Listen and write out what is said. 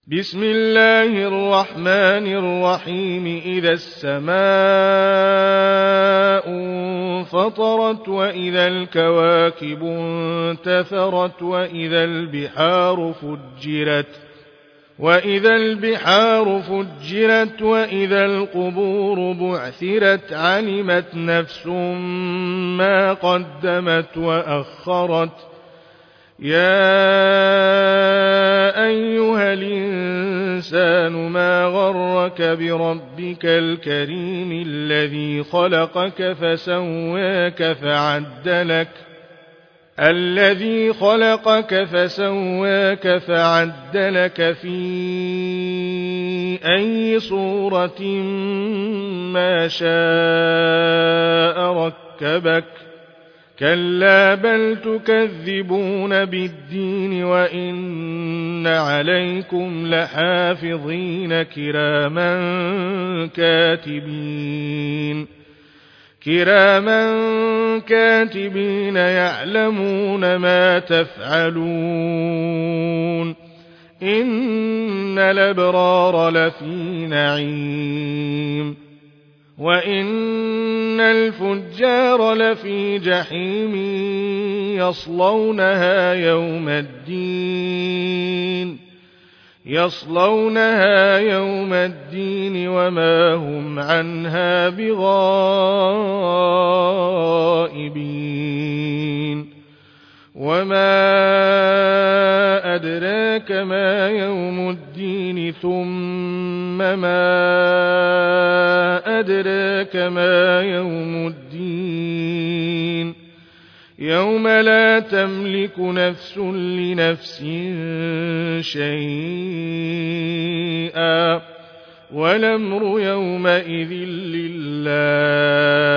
بسم الله الرحمن الرحيم. إذا السماء انفطرت وإذا الكواكب انتثرت وإذا البحار فجرت وإذا القبور بعثرت علمت نفس ما قدمت وأخرت. يا أيها الإنسان ما غرك بربك الكريم الذي خلقك فسواك فعدلك في أي صورة ما شاء ركبك. كلا بل تكذبون بالدين وإن عليكم لحافظين كراما كاتبين يعلمون ما تفعلون. إن الأبرار لفي نعيم وإن الفجار لفي جحيم يصلونها يوم الدين وما هم عنها بغائبين. وما أدراك ما يوم الدين ثم ما أدراك ما يوم الدين. يوم لا تملك نفس لنفس شيئا والأمر يومئذ لله.